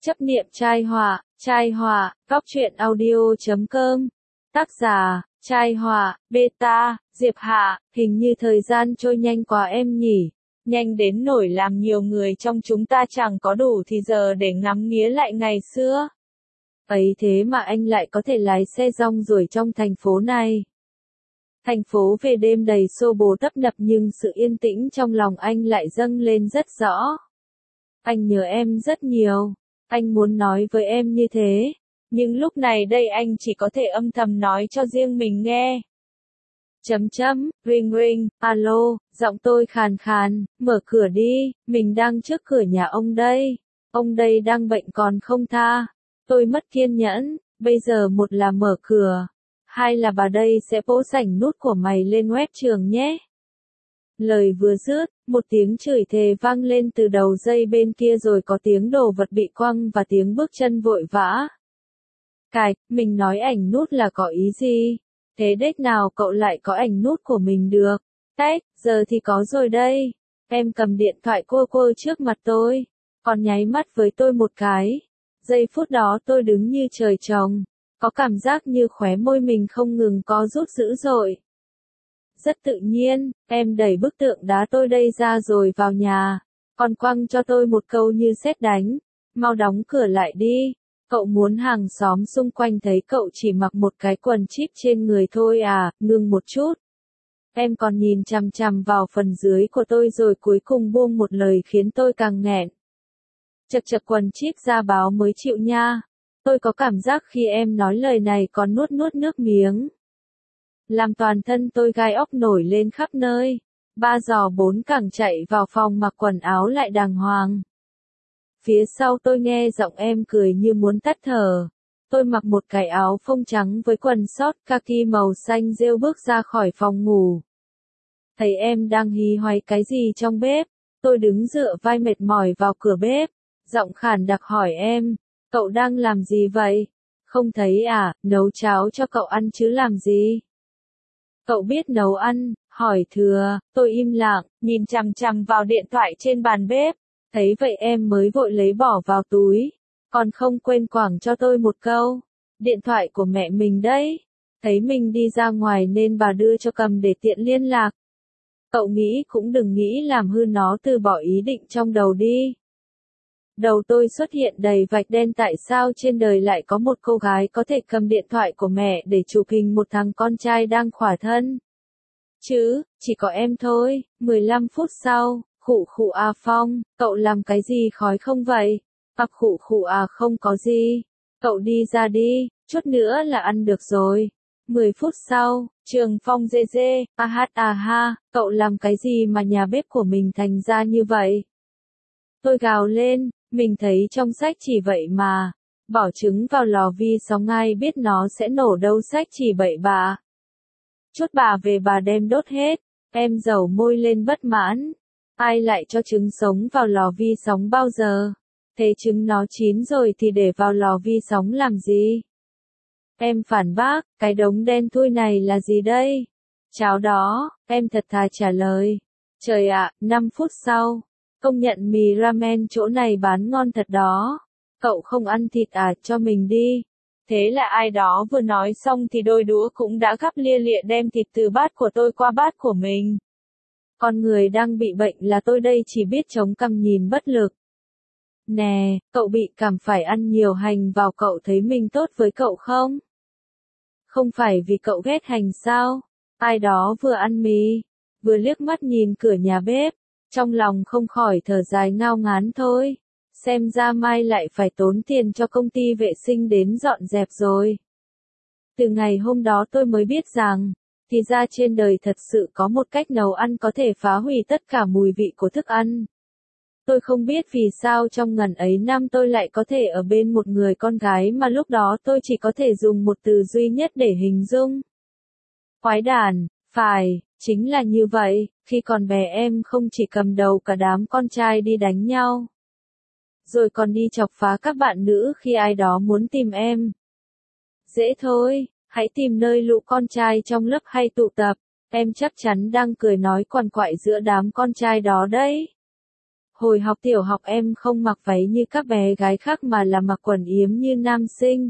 Chấp niệm trai họa, góc truyện audio.com. Tác giả, trai họa, beta, Diệp Hạ. Hình như thời gian trôi nhanh quá em nhỉ. Nhanh đến nỗi làm nhiều người trong chúng ta chẳng có đủ thì giờ để ngắm nghía lại ngày xưa. Ấy thế mà anh lại có thể lái xe rong ruổi trong thành phố này. Thành phố về đêm đầy xô bồ tấp nập nhưng sự yên tĩnh trong lòng anh lại dâng lên rất rõ. Anh nhớ em rất nhiều. Anh muốn nói với em như thế. Nhưng lúc này đây anh chỉ có thể âm thầm nói cho riêng mình nghe. Ring ring, alo, giọng tôi khàn khàn, mở cửa đi, mình đang trước cửa nhà ông đây. Ông đây đang bệnh còn không tha. Tôi mất kiên nhẫn, bây giờ một là mở cửa, hai là bà đây sẽ vỗ rảnh nút của mày lên web trường nhé. Lời vừa dứt, một tiếng chửi thề vang lên từ đầu dây bên kia rồi có tiếng đồ vật bị quăng và tiếng bước chân vội vã. Mình nói ảnh nút là có ý gì? Thế đếch nào cậu lại có ảnh nút của mình được? Giờ thì có rồi đây. Em cầm điện thoại cô trước mặt tôi, còn nháy mắt với tôi một cái. Giây phút đó tôi đứng như trời trồng, có cảm giác như khóe môi mình không ngừng co rút dữ dội. Rất tự nhiên, em đẩy bức tượng đá tôi đây ra rồi vào nhà, còn quăng cho tôi một câu như sét đánh. Mau đóng cửa lại đi, cậu muốn hàng xóm xung quanh thấy cậu chỉ mặc một cái quần chip trên người thôi à, ngưng một chút. Em còn nhìn chằm chằm vào phần dưới của tôi rồi cuối cùng buông một lời khiến tôi càng nghẹn. Chật quần chip ra báo mới chịu nha. Tôi có cảm giác khi em nói lời này còn nuốt nước miếng. Làm toàn thân tôi gai ốc nổi lên khắp nơi. 3 giò 4 cẳng chạy vào phòng mặc quần áo lại đàng hoàng. Phía sau tôi nghe giọng em cười như muốn tắt thở. Tôi mặc một cái áo phông trắng với quần short kaki màu xanh rêu bước ra khỏi phòng ngủ. Thấy em đang hí hoáy cái gì trong bếp, tôi đứng dựa vai mệt mỏi vào cửa bếp. Giọng khàn đặc hỏi em, cậu đang làm gì vậy? Không thấy à, nấu cháo cho cậu ăn chứ làm gì? Cậu biết nấu ăn, hỏi thừa, tôi im lặng, nhìn chằm chằm vào điện thoại trên bàn bếp. Thấy vậy em mới vội lấy bỏ vào túi, còn không quên quẳng cho tôi một câu. Điện thoại của mẹ mình đấy. Thấy mình đi ra ngoài nên bà đưa cho cầm để tiện liên lạc. Cậu nghĩ cũng đừng nghĩ làm hư nó, từ bỏ ý định trong đầu đi. Đầu tôi xuất hiện đầy vạch đen, tại sao trên đời lại có một cô gái có thể cầm điện thoại của mẹ để chụp hình một thằng con trai đang khỏa thân? Chỉ có em thôi. 15 phút sau, khụ à Phong, cậu làm cái gì khói không vậy? Khụ à không có gì. Cậu đi ra đi, chút nữa là ăn được rồi. 10 phút sau, Trường Phong dê, ha, cậu làm cái gì mà nhà bếp của mình thành ra như vậy? Tôi gào lên, mình thấy trong sách chỉ vậy mà. Bỏ trứng vào lò vi sóng ai biết nó sẽ nổ đâu, sách chỉ bậy bạ. Chút bà về bà đem đốt hết. Em dầu môi lên bất mãn. Ai lại cho trứng sống vào lò vi sóng bao giờ? Thế trứng nó chín rồi thì để vào lò vi sóng làm gì? Em phản bác, cái đống đen thui này là gì đây? Cháo đó, em thật thà trả lời. Trời ạ, 5 phút sau. Công nhận mì ramen chỗ này bán ngon thật đó. Cậu không ăn thịt à, cho mình đi. Thế là ai đó vừa nói xong thì đôi đũa cũng đã gắp lia lịa đem thịt từ bát của tôi qua bát của mình. Con người đang bị bệnh là tôi đây chỉ biết chống cằm nhìn bất lực. Nè, cậu bị cảm phải ăn nhiều hành vào, cậu thấy mình tốt với cậu không? Không phải vì cậu ghét hành sao? Ai đó vừa ăn mì, vừa liếc mắt nhìn cửa nhà bếp, trong lòng không khỏi thở dài ngao ngán thôi. Xem ra mai lại phải tốn tiền cho công ty vệ sinh đến dọn dẹp rồi. Từ ngày hôm đó tôi mới biết rằng, thì ra trên đời thật sự có một cách nấu ăn có thể phá hủy tất cả mùi vị của thức ăn. Tôi không biết vì sao trong ngần ấy năm tôi lại có thể ở bên một người con gái mà lúc đó tôi chỉ có thể dùng một từ duy nhất để hình dung. Quái đản, phải, chính là như vậy, khi còn bé em không chỉ cầm đầu cả đám con trai đi đánh nhau, rồi còn đi chọc phá các bạn nữ khi ai đó muốn tìm em. Dễ thôi, hãy tìm nơi lũ con trai trong lớp hay tụ tập, em chắc chắn đang cười nói quằn quại giữa đám con trai đó đấy. Hồi học tiểu học em không mặc váy như các bé gái khác mà là mặc quần yếm như nam sinh.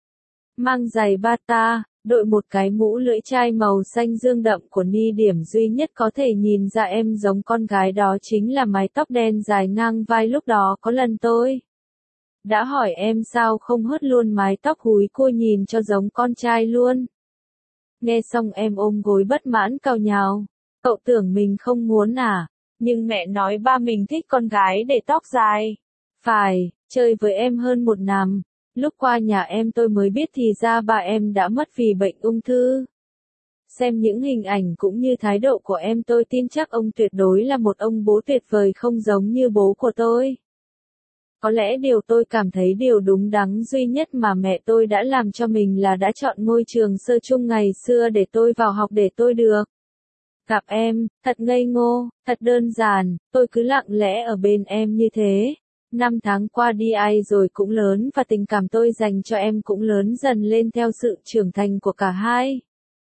Mang giày bata, đội một cái mũ lưỡi chai màu xanh dương đậm của Ni, điểm duy nhất có thể nhìn ra em giống con gái đó chính là mái tóc đen dài ngang vai. Lúc đó có lần tôi đã hỏi em sao không hớt luôn mái tóc húi cua nhìn cho giống con trai luôn. Nghe xong em ôm gối bất mãn càu nhàu. Cậu tưởng mình không muốn à? Nhưng mẹ nói ba mình thích con gái để tóc dài. Phải, chơi với em hơn một năm. Lúc qua nhà em tôi mới biết thì ra ba em đã mất vì bệnh ung thư. Xem những hình ảnh cũng như thái độ của em tôi tin chắc ông tuyệt đối là một ông bố tuyệt vời không giống như bố của tôi. Có lẽ điều tôi cảm thấy điều đúng đắn duy nhất mà mẹ tôi đã làm cho mình là đã chọn ngôi trường sơ chung ngày xưa để tôi vào học để tôi được gặp em. Thật ngây ngô, thật đơn giản, tôi cứ lặng lẽ ở bên em như thế. 5 tháng qua đi ai rồi cũng lớn và tình cảm tôi dành cho em cũng lớn dần lên theo sự trưởng thành của cả hai.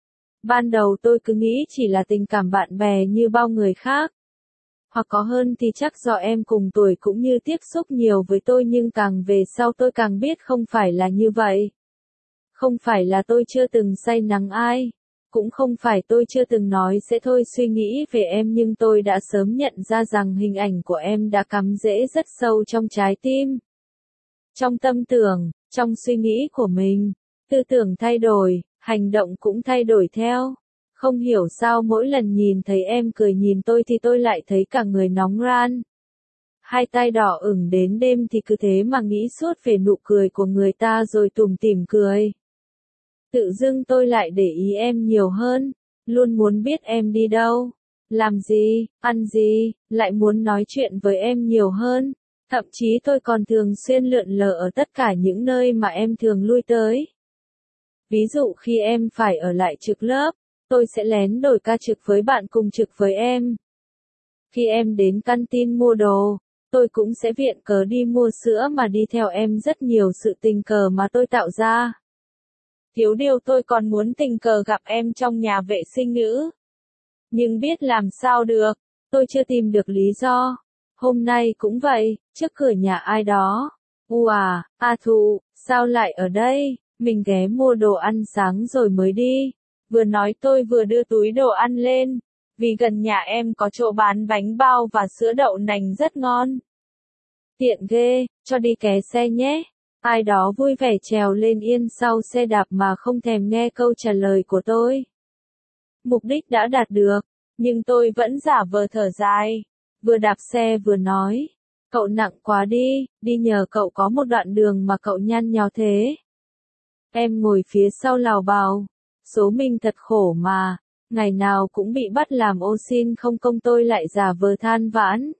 Ban đầu tôi cứ nghĩ chỉ là tình cảm bạn bè như bao người khác. Hoặc có hơn thì chắc do em cùng tuổi cũng như tiếp xúc nhiều với tôi, nhưng càng về sau tôi càng biết không phải là như vậy. Không phải là tôi chưa từng say nắng ai. Cũng không phải tôi chưa từng nói sẽ thôi suy nghĩ về em, nhưng tôi đã sớm nhận ra rằng hình ảnh của em đã cắm rễ rất sâu trong trái tim. Trong tâm tưởng, trong suy nghĩ của mình. Tư tưởng thay đổi, hành động cũng thay đổi theo. Không hiểu sao mỗi lần nhìn thấy em cười nhìn tôi thì tôi lại thấy cả người nóng ran. Hai tay đỏ ửng đến đêm thì cứ thế mà nghĩ suốt về nụ cười của người ta rồi tủm tỉm cười. Tự dưng tôi lại để ý em nhiều hơn, luôn muốn biết em đi đâu, làm gì, ăn gì, lại muốn nói chuyện với em nhiều hơn. Thậm chí tôi còn thường xuyên lượn lờ ở tất cả những nơi mà em thường lui tới. Ví dụ khi em phải ở lại trực lớp, tôi sẽ lén đổi ca trực với bạn cùng trực với em. Khi em đến căn tin mua đồ, tôi cũng sẽ viện cớ đi mua sữa mà đi theo em. Rất nhiều sự tình cờ mà tôi tạo ra. Thiếu điều tôi còn muốn tình cờ gặp em trong nhà vệ sinh nữ. Nhưng biết làm sao được, tôi chưa tìm được lý do. Hôm nay cũng vậy, trước cửa nhà ai đó. A Thụ, sao lại ở đây? Mình ghé mua đồ ăn sáng rồi mới đi. Vừa nói tôi vừa đưa túi đồ ăn lên. Vì gần nhà em có chỗ bán bánh bao và sữa đậu nành rất ngon. Tiện ghê, cho đi ké xe nhé. Ai đó vui vẻ trèo lên yên sau xe đạp mà không thèm nghe câu trả lời của tôi. Mục đích đã đạt được, nhưng tôi vẫn giả vờ thở dài. Vừa đạp xe vừa nói. Cậu nặng quá đi nhờ cậu có một đoạn đường mà cậu nhăn nhó thế. Em ngồi phía sau lào bào. Số mình thật khổ mà, ngày nào cũng bị bắt làm ô xin không công, tôi lại giả vờ than vãn.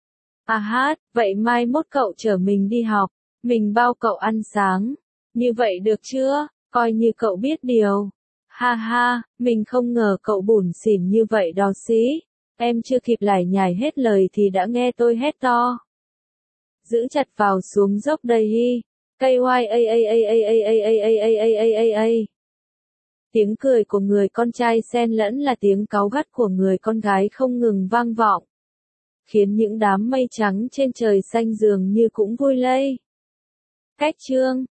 Vậy mai mốt cậu chở mình đi học, mình bao cậu ăn sáng. Như vậy được chưa, coi như cậu biết điều. Ha, mình không ngờ cậu bủn xỉn như vậy đó xí. Em chưa kịp lải nhải hết lời thì đã nghe tôi hét to. Giữ chặt vào xuống dốc đây hi. Cây oai a. Tiếng cười của người con trai xen lẫn là tiếng cáu gắt của người con gái không ngừng vang vọng, khiến những đám mây trắng trên trời xanh dường như cũng vui lây. Cách chương